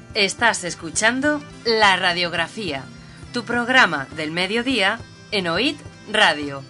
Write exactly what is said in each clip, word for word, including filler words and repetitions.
Estás escuchando La Radiografía, tu programa del mediodía en O I D Radio.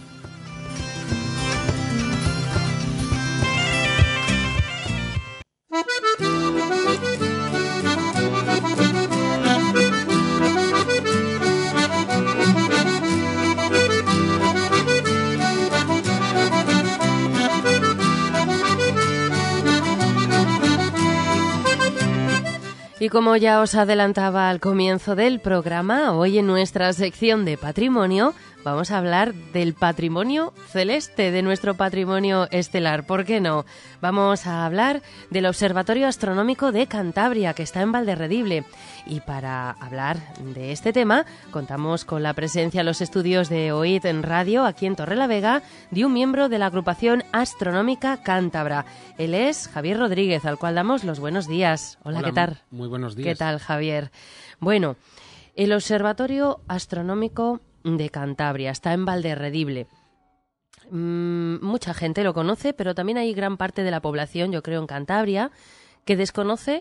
Y como ya os adelantaba al comienzo del programa, hoy en nuestra sección de patrimonio vamos a hablar del patrimonio celeste, de nuestro patrimonio estelar. ¿Por qué no? Vamos a hablar del Observatorio Astronómico de Cantabria, que está en Valderredible. Y para hablar de este tema, contamos con la presencia en los estudios de O I D en Radio, aquí en Torrelavega, de un miembro de la agrupación astronómica cántabra. Él es Javier Rodríguez, al cual damos los buenos días. Hola, Hola, ¿qué tal? Muy buenos días. ¿Qué tal, Javier? Bueno, el Observatorio Astronómico de Cantabria está en Valderredible. Mm, mucha gente lo conoce, pero también hay gran parte de la población, yo creo, en Cantabria, que desconoce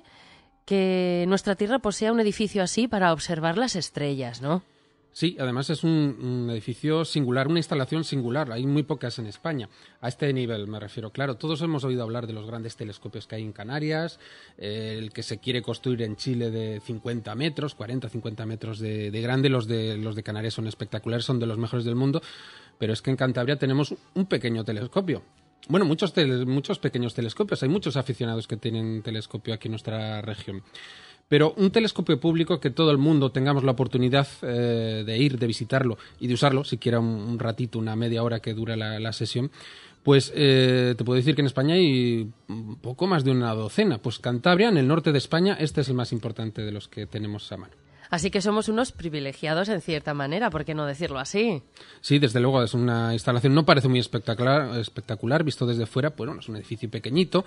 que nuestra Tierra posea un edificio así para observar las estrellas, ¿no? Sí, además es un, un edificio singular, una instalación singular. Hay muy pocas en España. A este nivel me refiero. Claro, todos hemos oído hablar de los grandes telescopios que hay en Canarias, eh, el que se quiere construir en Chile de cincuenta metros, cuarenta, cincuenta metros de, de grande. Los de, los de Canarias son espectaculares, son de los mejores del mundo. Pero es que en Cantabria tenemos un pequeño telescopio. Bueno, muchos, tele, muchos pequeños telescopios. Hay muchos aficionados que tienen telescopio aquí en nuestra región. Pero un telescopio público que todo el mundo tengamos la oportunidad eh, de ir, de visitarlo y de usarlo, siquiera un, un ratito, una media hora que dura la, la sesión, pues eh, te puedo decir que en España hay un poco más de una docena. Pues Cantabria, en el norte de España, este es el más importante de los que tenemos a mano. Así que somos unos privilegiados en cierta manera, ¿por qué no decirlo así? Sí, desde luego es una instalación, no parece muy espectacular, espectacular visto desde fuera, pues bueno, es un edificio pequeñito,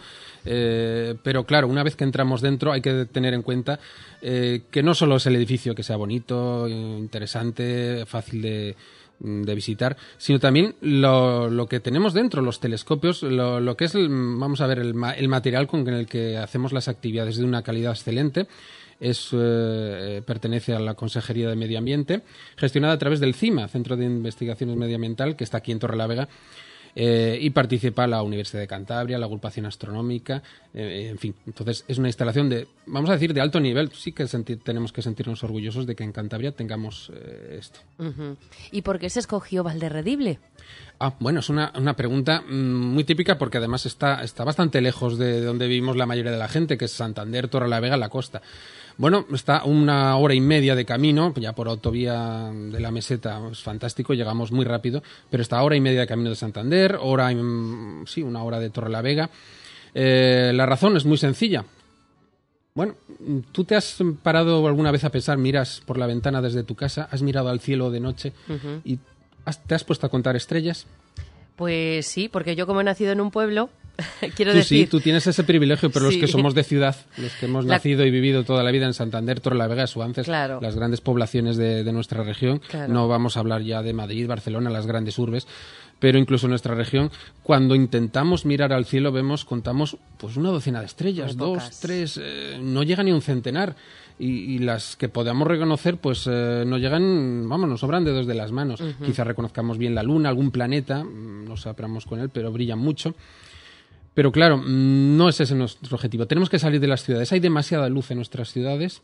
eh, pero claro, una vez que entramos dentro hay que tener en cuenta eh, que no solo es el edificio que sea bonito, interesante, fácil de... de visitar, sino también lo, lo que tenemos dentro, los telescopios, lo, lo que es, el, vamos a ver, el, el material con el que hacemos las actividades de una calidad excelente. Es, eh, pertenece a la Consejería de Medio Ambiente, gestionada a través del CIMA, Centro de Investigaciones Medioambiental, que está aquí en Torrelavega, eh, y participa la Universidad de Cantabria, la Agrupación Astronómica, eh, en fin. Entonces, es una instalación de, vamos a decir, de alto nivel. Sí que sentir, tenemos que sentirnos orgullosos de que en Cantabria tengamos eh, esto. Uh-huh. ¿Y por qué se escogió Valderredible? Ah, bueno, es una, una pregunta mmm, muy típica porque además está, está bastante lejos de, de donde vivimos la mayoría de la gente, que es Santander, Torrelavega, la costa. Bueno, está una hora y media de camino, ya por autovía de la Meseta, es fantástico, llegamos muy rápido, pero está hora y media de camino de Santander, hora y, sí, una hora de Torrelavega. Eh, la razón es muy sencilla. Bueno, ¿tú te has parado alguna vez a pensar, miras por la ventana desde tu casa, has mirado al cielo de noche uh-huh. y has, te has puesto a contar estrellas? Pues sí, porque yo como he nacido en un pueblo... Quiero tú decir... sí, tú tienes ese privilegio, pero sí. Los que somos de ciudad, los que hemos la... nacido y vivido toda la vida en Santander, Torrelavega, Suances, claro. las grandes poblaciones de, de nuestra región, claro. No vamos a hablar ya de Madrid, Barcelona, las grandes urbes, pero incluso en nuestra región, cuando intentamos mirar al cielo, vemos, contamos pues una docena de estrellas, Muy dos, pocas. tres, eh, no llega ni un centenar. Y, y las que podamos reconocer, pues eh, nos llegan, vamos, nos sobran dedos de las manos. Uh-huh. Quizás reconozcamos bien la Luna, algún planeta, no sabramos con él, pero brillan mucho. Pero claro, no es ese nuestro objetivo. Tenemos que salir de las ciudades. Hay demasiada luz en nuestras ciudades.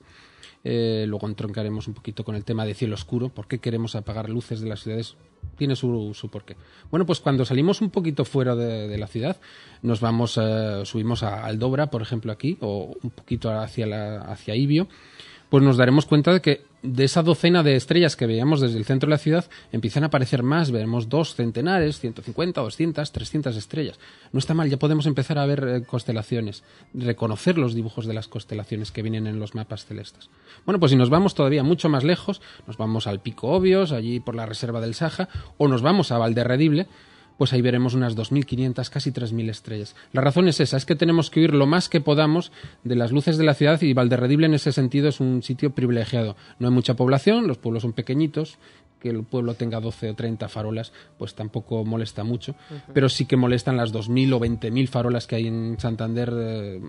Eh, luego entroncaremos un poquito con el tema de cielo oscuro. ¿Por qué queremos apagar luces de las ciudades? Tiene su, su porqué. Bueno, pues cuando salimos un poquito fuera de, de la ciudad, nos vamos, eh, subimos a Aldobra, por ejemplo, aquí, o un poquito hacia, la, hacia Ibio, pues nos daremos cuenta de que de esa docena de estrellas que veíamos desde el centro de la ciudad empiezan a aparecer más, veremos dos centenares, ciento cincuenta, doscientas, trescientas estrellas. No está mal, ya podemos empezar a ver eh, constelaciones, reconocer los dibujos de las constelaciones que vienen en los mapas celestes. Bueno, pues si nos vamos todavía mucho más lejos, nos vamos al Pico Obios, allí por la reserva del Saja, o nos vamos a Valderredible, pues ahí veremos unas dos mil quinientas, casi tres mil estrellas. La razón es esa, es que tenemos que huir lo más que podamos de las luces de la ciudad y Valderredible en ese sentido es un sitio privilegiado. No hay mucha población, los pueblos son pequeñitos, que el pueblo tenga doce o treinta farolas, pues tampoco molesta mucho, uh-huh. pero sí que molestan las dos mil o veinte mil farolas que hay en Santander, eh,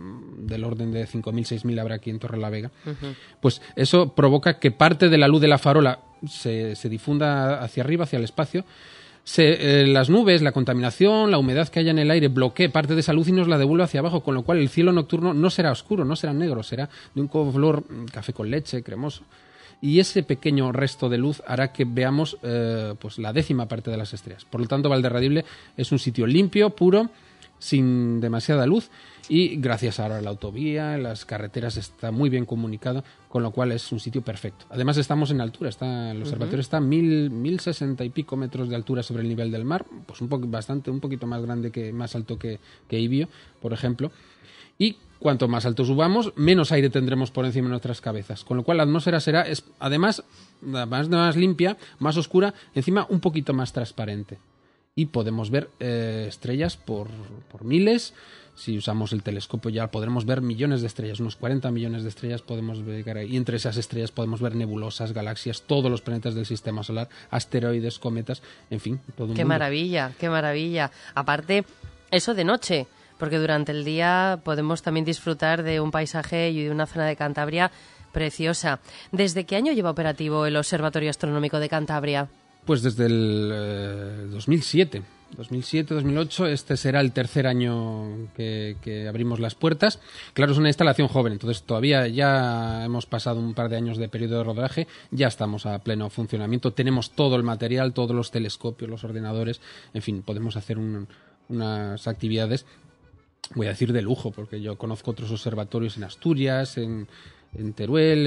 del orden de cinco mil, seis mil habrá aquí en Torrelavega, uh-huh. Pues eso provoca que parte de la luz de la farola se, se difunda hacia arriba, hacia el espacio. Se, eh, las nubes, la contaminación, la humedad que haya en el aire bloquee parte de esa luz y nos la devuelve hacia abajo, con lo cual el cielo nocturno no será oscuro, no será negro, será de un color café con leche, cremoso. Y ese pequeño resto de luz hará que veamos eh, pues la décima parte de las estrellas. Por lo tanto, Valderradible es un sitio limpio, puro, sin demasiada luz, y gracias ahora a la autovía, las carreteras, está muy bien comunicado, con lo cual es un sitio perfecto. Además estamos en altura, está, el observatorio uh-huh. está a mil, mil sesenta y pico metros de altura sobre el nivel del mar, pues un poco, bastante, un poquito más grande, que más alto que, que Ibio, por ejemplo, y cuanto más alto subamos, menos aire tendremos por encima de nuestras cabezas, con lo cual la atmósfera será, es, además, más, más limpia, más oscura, encima un poquito más transparente. Y podemos ver eh, estrellas por, por miles. Si usamos el telescopio ya podremos ver millones de estrellas, unos cuarenta millones de estrellas podemos llegar ahí. Y entre esas estrellas podemos ver nebulosas, galaxias, todos los planetas del sistema solar, asteroides, cometas, en fin, todo un Qué mundo. maravilla, qué maravilla. Aparte, eso de noche, porque durante el día podemos también disfrutar de un paisaje y de una zona de Cantabria preciosa. ¿Desde qué año lleva operativo el Observatorio Astronómico de Cantabria? Pues desde el eh, dos mil siete, dos mil siete, dos mil ocho, este será el tercer año que, que abrimos las puertas. Claro, es una instalación joven, entonces todavía ya hemos pasado un par de años de periodo de rodaje, ya estamos a pleno funcionamiento, tenemos todo el material, todos los telescopios, los ordenadores, en fin, podemos hacer un, unas actividades, voy a decir de lujo, porque yo conozco otros observatorios en Asturias, en, en Teruel,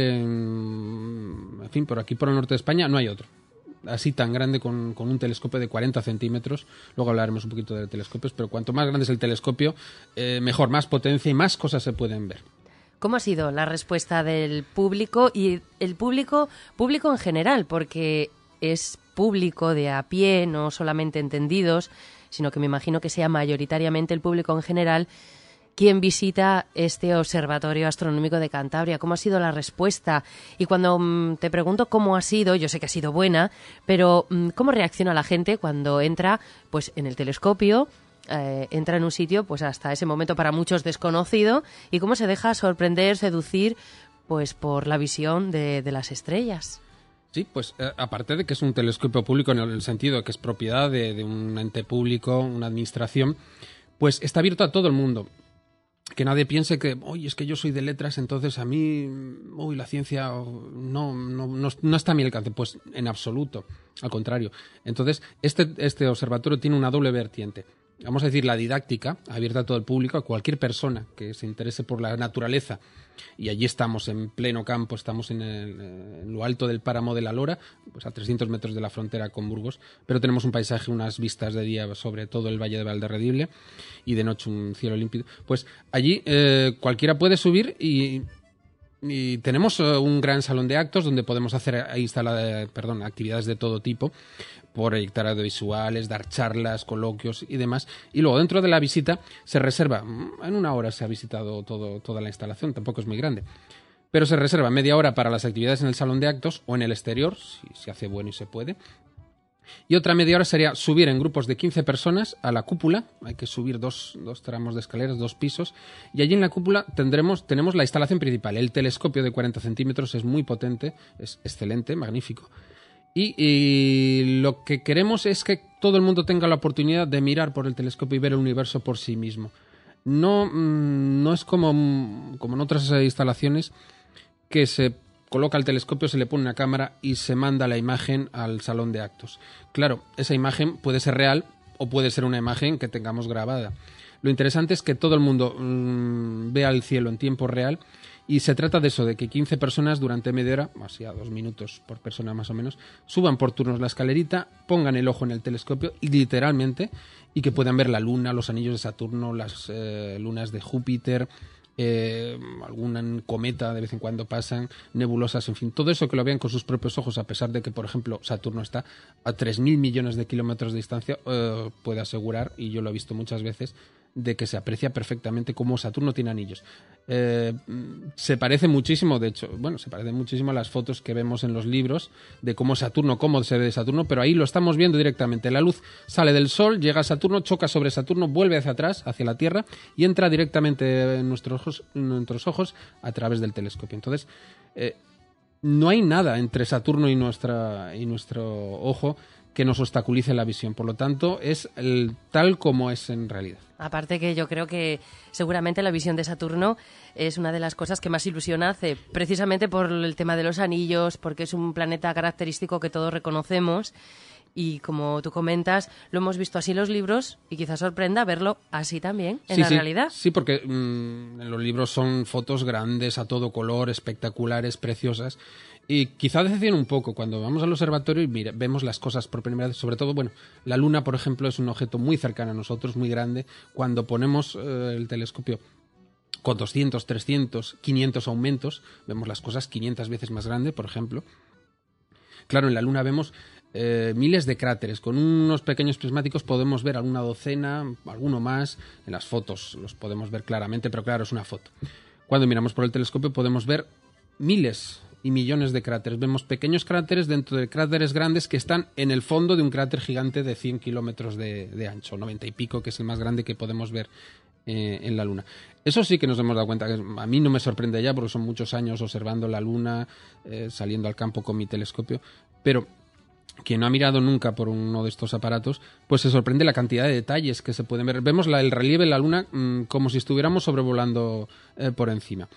en, en fin, por aquí por el norte de España no hay otro así tan grande con, con un telescopio de cuarenta centímetros. Luego hablaremos un poquito de telescopios, pero cuanto más grande es el telescopio, eh, mejor, más potencia y más cosas se pueden ver. ¿Cómo ha sido la respuesta del público y el público, público en general? Porque es público de a pie, no solamente entendidos, sino que me imagino que sea mayoritariamente el público en general quien visita este Observatorio Astronómico de Cantabria. ¿Cómo ha sido la respuesta? Y cuando mmm, te pregunto cómo ha sido, yo sé que ha sido buena, pero mmm, ¿cómo reacciona la gente cuando entra pues en el telescopio, eh, entra en un sitio pues hasta ese momento para muchos desconocido, y cómo se deja sorprender, seducir pues por la visión de, de las estrellas? Sí, pues eh, aparte de que es un telescopio público en el sentido de que es propiedad de, de un ente público, una administración, pues está abierto a todo el mundo. Que nadie piense que, oye, es que yo soy de letras, entonces a mí, uy, la ciencia no, no, no, no está a mi alcance. Pues en absoluto, al contrario. Entonces, este, este observatorio tiene una doble vertiente. Vamos a decir, la didáctica, abierta a todo el público, a cualquier persona que se interese por la naturaleza. Y allí estamos en pleno campo, estamos en, el, en lo alto del páramo de la Lora, pues a trescientos metros de la frontera con Burgos, pero tenemos un paisaje, unas vistas de día sobre todo el valle de Valderradible y de noche un cielo límpido. Pues allí eh, cualquiera puede subir y... Y tenemos uh, un gran salón de actos donde podemos hacer instalar, perdón, actividades de todo tipo, proyectar audiovisuales, dar charlas, coloquios y demás. Y luego dentro de la visita se reserva, en una hora se ha visitado todo, toda la instalación, tampoco es muy grande, pero se reserva media hora para las actividades en el salón de actos o en el exterior, si se hace bueno y se puede. Y otra media hora sería subir en grupos de quince personas a la cúpula. Hay que subir dos, dos tramos de escaleras, dos pisos. Y allí en la cúpula tendremos, tenemos la instalación principal. El telescopio de cuarenta centímetros es muy potente, es excelente, magnífico. Y, y lo que queremos es que todo el mundo tenga la oportunidad de mirar por el telescopio y ver el universo por sí mismo. No, no es como, como en otras instalaciones que se coloca el telescopio, se le pone una cámara y se manda la imagen al salón de actos. Claro, esa imagen puede ser real o puede ser una imagen que tengamos grabada. Lo interesante es que todo el mundo mmm, vea el cielo en tiempo real, y se trata de eso, de que quince personas durante media hora, así a dos minutos por persona más o menos, suban por turnos la escalerita, pongan el ojo en el telescopio y literalmente, y que puedan ver la luna, los anillos de Saturno, las eh, lunas de Júpiter, Eh, algún cometa de vez en cuando pasan, nebulosas, en fin, todo eso que lo vean con sus propios ojos, a pesar de que, por ejemplo, Saturno está a tres mil millones de kilómetros de distancia, eh, puede asegurar, y yo lo he visto muchas veces, de que se aprecia perfectamente cómo Saturno tiene anillos. Eh, se parece muchísimo, de hecho, bueno, se parece muchísimo a las fotos que vemos en los libros de cómo Saturno, cómo se ve Saturno, pero ahí lo estamos viendo directamente. La luz sale del Sol, llega a Saturno, choca sobre Saturno, vuelve hacia atrás, hacia la Tierra, y entra directamente en nuestros ojos, en nuestros ojos a través del telescopio. Entonces, eh, no hay nada entre Saturno y, nuestra, y nuestro ojo que nos obstaculice la visión. Por lo tanto, es el, tal como es en realidad. Aparte que yo creo que seguramente la visión de Saturno es una de las cosas que más ilusión hace, precisamente por el tema de los anillos, porque es un planeta característico que todos reconocemos y, como tú comentas, lo hemos visto así en los libros y quizás sorprenda verlo así también en sí, la sí, realidad. Sí, porque mmm, en los libros son fotos grandes, a todo color, espectaculares, preciosas. Y quizá decepciona un poco cuando vamos al observatorio y mira, vemos las cosas por primera vez. Sobre todo, bueno, la Luna, por ejemplo, es un objeto muy cercano a nosotros, muy grande. Cuando ponemos eh, el telescopio con doscientos, trescientos, quinientos aumentos, vemos las cosas quinientas veces más grandes, por ejemplo. Claro, en la Luna vemos eh, miles de cráteres. Con unos pequeños prismáticos podemos ver alguna docena, alguno más. En las fotos los podemos ver claramente, pero claro, es una foto. Cuando miramos por el telescopio podemos ver miles y millones de cráteres. Vemos pequeños cráteres dentro de cráteres grandes que están en el fondo de un cráter gigante de cien kilómetros de, de ancho, noventa y pico, que es el más grande que podemos ver eh, en la Luna. Eso sí que nos hemos dado cuenta, que a mí no me sorprende ya porque son muchos años observando la Luna, eh, saliendo al campo con mi telescopio, pero quien no ha mirado nunca por uno de estos aparatos, pues se sorprende la cantidad de detalles que se pueden ver. Vemos la, el relieve de la Luna mmm, como si estuviéramos sobrevolando eh, por encima.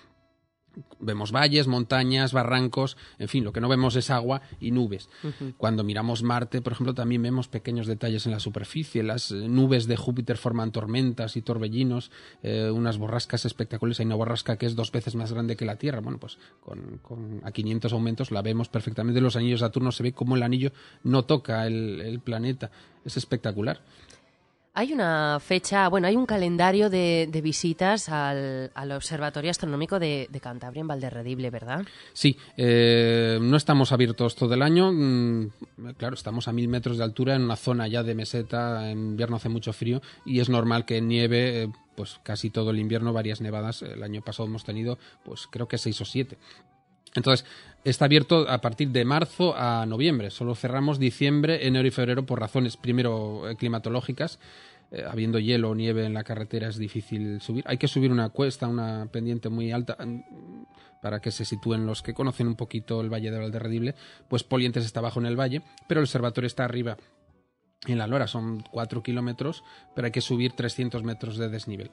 Vemos valles, montañas, barrancos, en fin, lo que no vemos es agua y nubes. Uh-huh. Cuando miramos Marte, por ejemplo, también vemos pequeños detalles en la superficie. Las eh, nubes de Júpiter forman tormentas y torbellinos, eh, unas borrascas espectaculares. Hay una borrasca que es dos veces más grande que la Tierra. Bueno, pues con, con a quinientos aumentos la vemos perfectamente. Los anillos de Saturno se ve como el anillo no toca el, el planeta. Es espectacular. Hay una fecha, bueno, hay un calendario de, de visitas al, al Observatorio Astronómico de, de Cantabria en Valderredible, ¿verdad? Sí, eh, no estamos abiertos todo el año. Mm, claro, estamos a mil metros de altura en una zona ya de meseta. En invierno hace mucho frío y es normal que nieve eh, pues casi todo el invierno, varias nevadas. El año pasado hemos tenido, pues creo que seis o siete. Entonces, está abierto a partir de marzo a noviembre. Solo cerramos diciembre, enero y febrero por razones, primero, eh, climatológicas. Eh, habiendo hielo o nieve en la carretera es difícil subir. Hay que subir una cuesta, una pendiente muy alta, para que se sitúen los que conocen un poquito el Valle de Valderredible. Pues Polientes está abajo en el valle, pero el observatorio está arriba en la Lora. Son cuatro kilómetros, pero hay que subir trescientos metros de desnivel.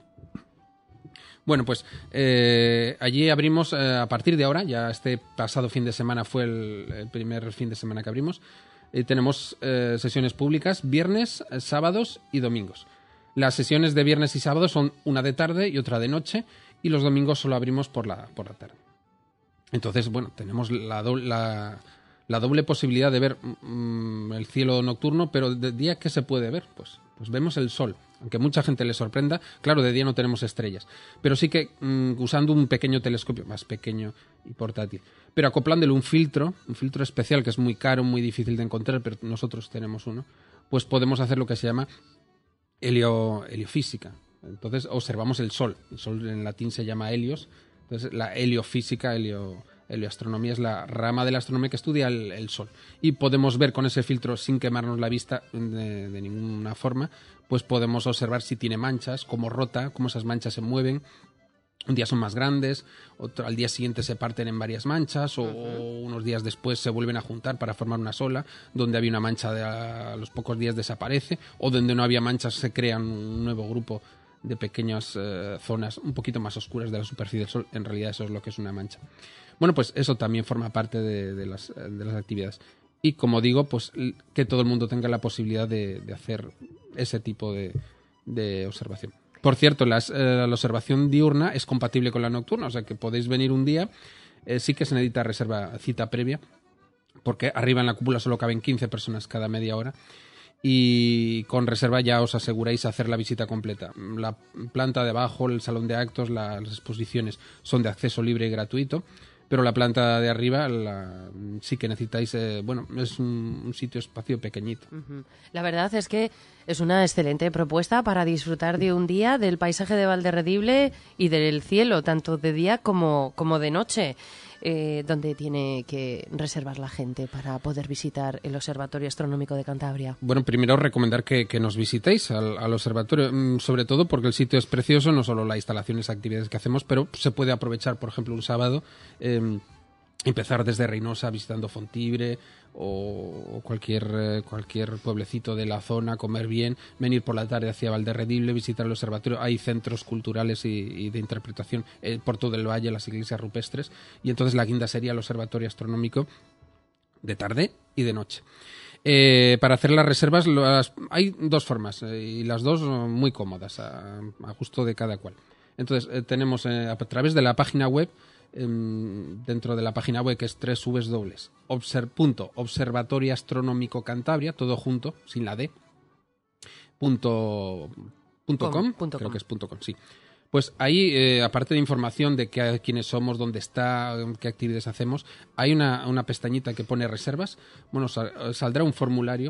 Bueno, pues eh, allí abrimos eh, a partir de ahora, ya este pasado fin de semana fue el, el primer fin de semana que abrimos, eh, tenemos eh, sesiones públicas viernes, eh, sábados y domingos. Las sesiones de viernes y sábados son una de tarde y otra de noche, y los domingos solo abrimos por la, por la tarde. Entonces, bueno, tenemos la, do, la, la doble posibilidad de ver mmm, el cielo nocturno, pero de día, ¿qué se puede ver? Pues, pues vemos el sol. Aunque mucha gente le sorprenda, claro, de día no tenemos estrellas, pero sí que mmm, usando un pequeño telescopio, más pequeño y portátil, pero acoplándole un filtro, un filtro especial que es muy caro, muy difícil de encontrar, pero nosotros tenemos uno, pues podemos hacer lo que se llama helio, heliofísica. Entonces observamos el sol, el sol en latín se llama helios, entonces la heliofísica, helio... helioastronomía es la rama de la astronomía que estudia el, el Sol. Y podemos ver con ese filtro, sin quemarnos la vista de, de ninguna forma, pues podemos observar si tiene manchas, cómo rota, cómo esas manchas se mueven. Un día son más grandes, otro, al día siguiente se parten en varias manchas, o, uh-huh. unos días después se vuelven a juntar para formar una sola. Donde había una mancha de a, a los pocos días desaparece, o donde no había manchas se crean un nuevo grupo de pequeñas eh, zonas un poquito más oscuras de la superficie del Sol. En realidad eso es lo que es una mancha. Bueno, pues eso también forma parte de, de, las, de las actividades. Y como digo, pues que todo el mundo tenga la posibilidad de, de hacer ese tipo de, de observación. Por cierto, las, eh, la observación diurna es compatible con la nocturna, o sea que podéis venir un día. Eh, sí que se necesita reserva, cita previa, porque arriba en la cúpula solo caben quince personas cada media hora. Y con reserva ya os aseguráis hacer la visita completa. La planta de abajo, el salón de actos, la, las exposiciones son de acceso libre y gratuito, pero la planta de arriba la, sí que necesitáis, eh, bueno, es un, un sitio espacio pequeñito. Uh-huh. La verdad es que Es una excelente propuesta para disfrutar de un día del paisaje de Valderredible y del cielo, tanto de día como, como de noche. Eh, ¿Dónde tiene que reservar la gente para poder visitar el Observatorio Astronómico de Cantabria? Bueno, primero recomendar que, que nos visitéis al, al observatorio, sobre todo porque el sitio es precioso, no solo las instalaciones y actividades que hacemos, pero se puede aprovechar, por ejemplo, un sábado, eh, empezar desde Reynosa visitando Fontibre o, o cualquier, eh, cualquier pueblecito de la zona, comer bien, venir por la tarde hacia Valderredible, visitar el observatorio. Hay centros culturales y, y de interpretación eh, por todo el valle, las iglesias rupestres, y entonces la guinda sería el observatorio astronómico de tarde y de noche. Eh, para hacer las reservas las, hay dos formas eh, y las dos muy cómodas a, a gusto de cada cual. Entonces eh, tenemos eh, a través de la página web, dentro de la página web, que es doble u doble u doble u punto observatorio astronómico cantabria, todo junto, sin la D, punto, punto com, com, creo com. que es punto com, sí. Pues ahí, eh, aparte de información de qué, quiénes somos, dónde está, qué actividades hacemos, hay una, una pestañita que pone reservas. Bueno, sal, saldrá un formulario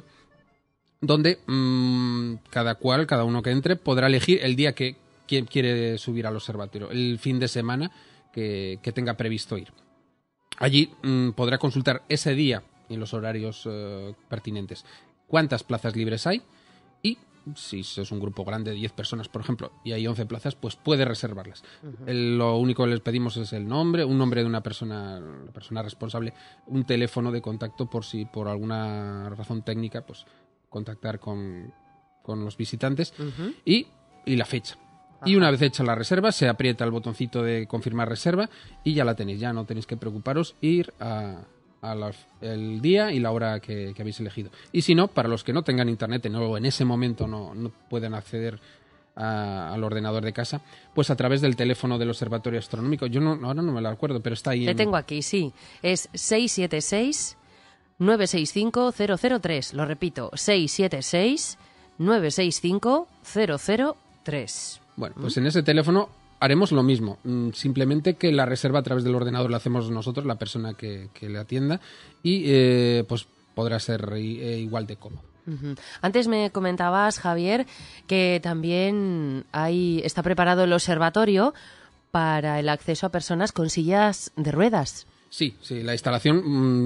donde mmm, cada cual, cada uno que entre, podrá elegir el día que, que quiere subir al observatorio, el fin de semana Que, que tenga previsto ir. Allí mmm, podrá consultar ese día en los horarios eh, pertinentes cuántas plazas libres hay y si es un grupo grande de diez personas, por ejemplo, y hay once plazas, pues puede reservarlas. Uh-huh. El, lo único que les pedimos es el nombre, un nombre de una persona, la persona responsable, un teléfono de contacto por si por alguna razón técnica pues contactar con, con los visitantes uh-huh. y, y la fecha. Y una vez hecha la reserva, se aprieta el botoncito de confirmar reserva y ya la tenéis. Ya no tenéis que preocuparos ir a, a la, el día y la hora que, que habéis elegido. Y si no, para los que no tengan internet o en ese momento no, no pueden acceder a, al ordenador de casa, pues a través del teléfono del Observatorio Astronómico. Yo no, ahora no me lo acuerdo, pero está ahí. Le en... tengo aquí, sí. Es seis siete seis, nueve seis cinco, cero cero tres. Lo repito, seis siete seis, nueve seis cinco, cero cero tres. Bueno, pues en ese teléfono haremos lo mismo, simplemente que la reserva a través del ordenador la hacemos nosotros, la persona que, que le atienda, y eh, pues podrá ser eh, igual de cómodo. Uh-huh. Antes me comentabas, Javier, que también hay, está preparado el observatorio para el acceso a personas con sillas de ruedas. Sí, sí, la instalación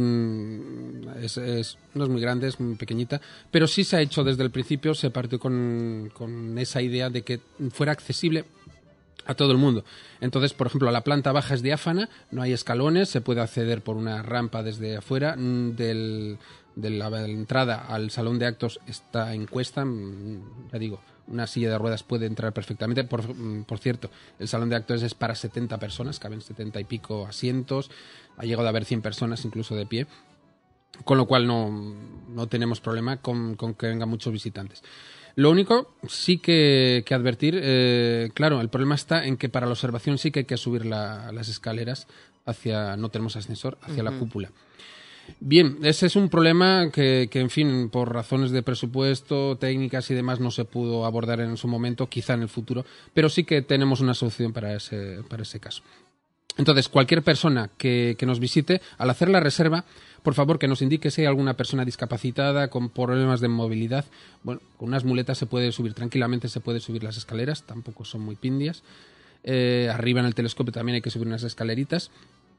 mmm, es, es, no es muy grande, es muy pequeñita, pero sí se ha hecho desde el principio, se partió con, con esa idea de que fuera accesible a todo el mundo. Entonces, por ejemplo, la planta baja es diáfana, no hay escalones, se puede acceder por una rampa desde afuera, del, de la entrada al salón de actos está en cuesta, ya digo, una silla de ruedas puede entrar perfectamente. Por, por cierto, el salón de actos es para setenta personas, caben setenta y pico asientos, ha llegado a haber cien personas incluso de pie, con lo cual no, no tenemos problema con, con que vengan muchos visitantes. Lo único, sí que, que advertir, eh, claro, el problema está en que para la observación sí que hay que subir la, las escaleras hacia, no tenemos ascensor, hacia uh-huh. la cúpula. Bien, ese es un problema que, que, en fin, por razones de presupuesto, técnicas y demás, no se pudo abordar en su momento, quizá en el futuro, pero sí que tenemos una solución para ese, para ese caso. Entonces, cualquier persona que, que nos visite, al hacer la reserva, por favor, que nos indique si hay alguna persona discapacitada con problemas de movilidad. Bueno, con unas muletas se puede subir tranquilamente, se puede subir las escaleras, tampoco son muy pindias. Eh, arriba en el telescopio también hay que subir unas escaleritas.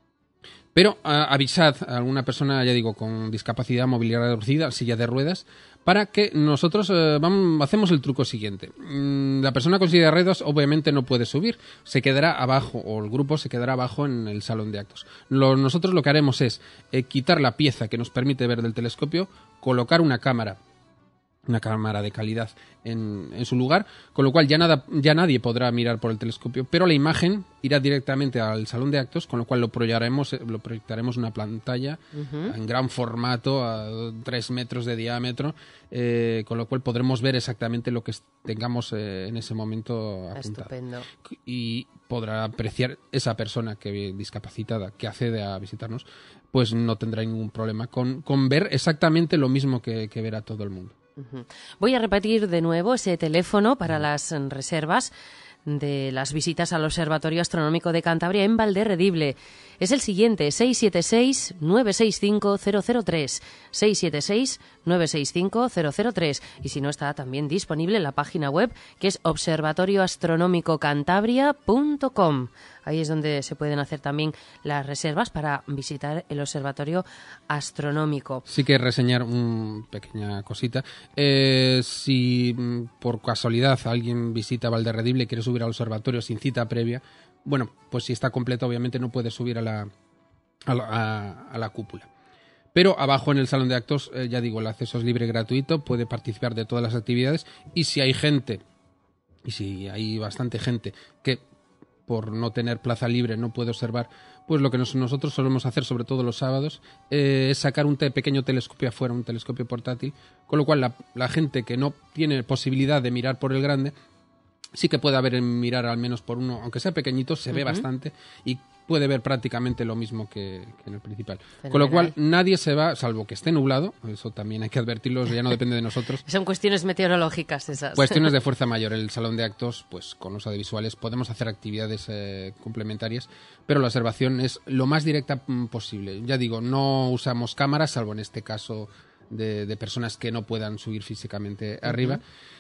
Pero uh, avisad a alguna persona, ya digo, con discapacidad, movilidad reducida, silla de ruedas, para que nosotros uh, vamos, hacemos el truco siguiente. Mm, la persona con silla de ruedas obviamente no puede subir, se quedará abajo, o el grupo se quedará abajo en el salón de actos. Lo, nosotros lo que haremos es eh, quitar la pieza que nos permite ver del telescopio, colocar una cámara, una cámara de calidad en, en su lugar, con lo cual ya, nada, ya nadie podrá mirar por el telescopio, pero la imagen irá directamente al salón de actos, con lo cual lo proyectaremos, lo proyectaremos en una pantalla uh-huh. en gran formato, a tres metros de diámetro, eh, con lo cual podremos ver exactamente lo que tengamos eh, en ese momento apuntado. Estupendo. Y podrá apreciar esa persona que discapacitada que accede a visitarnos, pues no tendrá ningún problema con, con ver exactamente lo mismo que, que verá todo el mundo. Voy a repetir de nuevo ese teléfono para las reservas de las visitas al Observatorio Astronómico de Cantabria en Valderredible. Es el siguiente, seis siete seis, nueve seis cinco, cero cero tres, seis siete seis, nueve seis cinco, cero cero tres. Y si no, está también disponible en la página web, que es observatorio astronómico cantabria punto com. Ahí es donde se pueden hacer también las reservas para visitar el Observatorio Astronómico. Sí que reseñar una pequeña cosita. Eh, si por casualidad alguien visita Valderredible y quiere subir al observatorio sin cita previa, bueno, pues si está completo obviamente no puede subir a la, a la, a, a la cúpula. Pero abajo en el salón de actos, eh, ya digo, el acceso es libre y gratuito, puede participar de todas las actividades, y si hay gente, y si hay bastante gente que por no tener plaza libre no puede observar, pues lo que nos, nosotros solemos hacer, sobre todo los sábados, eh, es sacar un te, pequeño telescopio afuera, un telescopio portátil, con lo cual la, la gente que no tiene posibilidad de mirar por el grande, sí que puede haber en mirar al menos por uno, aunque sea pequeñito, se uh-huh. ve bastante y puede ver prácticamente lo mismo que, que en el principal. Fenomenal. Con lo cual nadie se va, salvo que esté nublado, eso también hay que advertirlo, ya no depende de nosotros. Son cuestiones meteorológicas esas. Cuestiones de fuerza mayor. El salón de actos, pues con los audiovisuales podemos hacer actividades eh, complementarias, pero la observación es lo más directa posible. Ya digo, no usamos cámaras, salvo en este caso de, de personas que no puedan subir físicamente arriba. Uh-huh.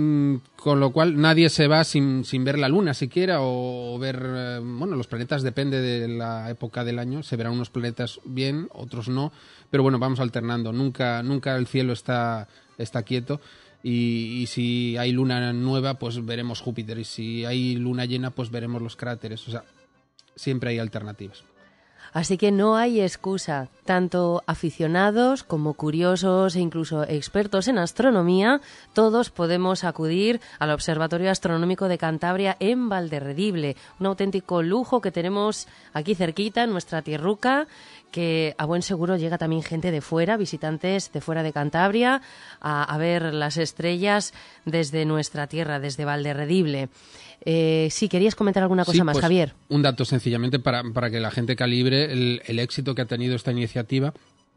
Con lo cual nadie se va sin, sin ver la luna siquiera o ver, eh, bueno, los planetas depende de la época del año, se verán unos planetas bien, otros no, pero bueno, vamos alternando, nunca, nunca el cielo está, está quieto y, y si hay luna nueva pues veremos Júpiter y si hay luna llena pues veremos los cráteres, o sea, siempre hay alternativas. Así que no hay excusa. Tanto aficionados como curiosos e incluso expertos en astronomía, todos podemos acudir al Observatorio Astronómico de Cantabria en Valderredible. Un auténtico lujo que tenemos aquí cerquita, en nuestra tierruca, que a buen seguro llega también gente de fuera, visitantes de fuera de Cantabria, a, a ver las estrellas desde nuestra tierra, desde Valderredible. Eh, sí, ¿querías comentar alguna cosa sí, más, pues, Javier? Un dato sencillamente para, para que la gente calibre el, el éxito que ha tenido esta iniciativa.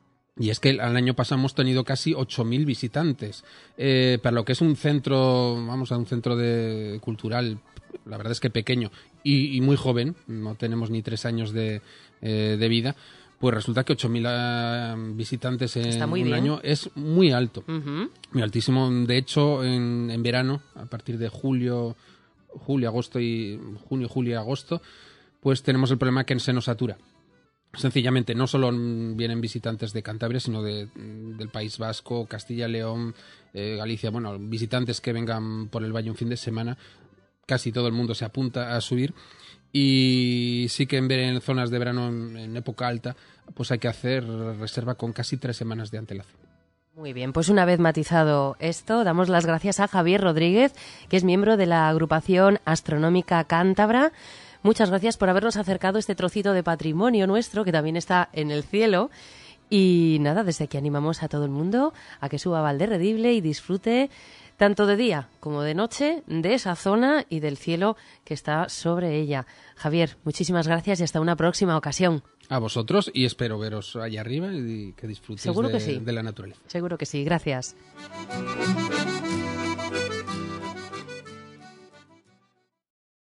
Y es que el, el año pasado hemos tenido casi ocho mil visitantes. Eh, para lo que es un centro, vamos a un centro de cultural, la verdad es que pequeño y, y muy joven, no tenemos ni tres años de, eh, de vida, pues resulta que ocho mil uh, visitantes en un bien. año es muy alto, uh-huh. muy altísimo. De hecho, en, en verano, a partir de julio... julio, agosto y junio, julio y agosto, pues tenemos el problema que se nos satura. Sencillamente, no solo vienen visitantes de Cantabria, sino de, del País Vasco, Castilla, León, eh, Galicia, bueno, visitantes que vengan por el valle un fin de semana, casi todo el mundo se apunta a subir. Y sí que en, en zonas de verano, en, en época alta, pues hay que hacer reserva con casi tres semanas de antelación. Muy bien, pues una vez matizado esto, damos las gracias a Javier Rodríguez, que es miembro de la agrupación astronómica cántabra. Muchas gracias por habernos acercado este trocito de patrimonio nuestro, que también está en el cielo. Y nada, desde aquí animamos a todo el mundo a que suba a Valderredible y disfrute tanto de día como de noche de esa zona y del cielo que está sobre ella. Javier, muchísimas gracias y hasta una próxima ocasión. A vosotros y espero veros allá arriba y que disfrutéis Seguro de, que sí. de la naturaleza. Seguro que sí, gracias.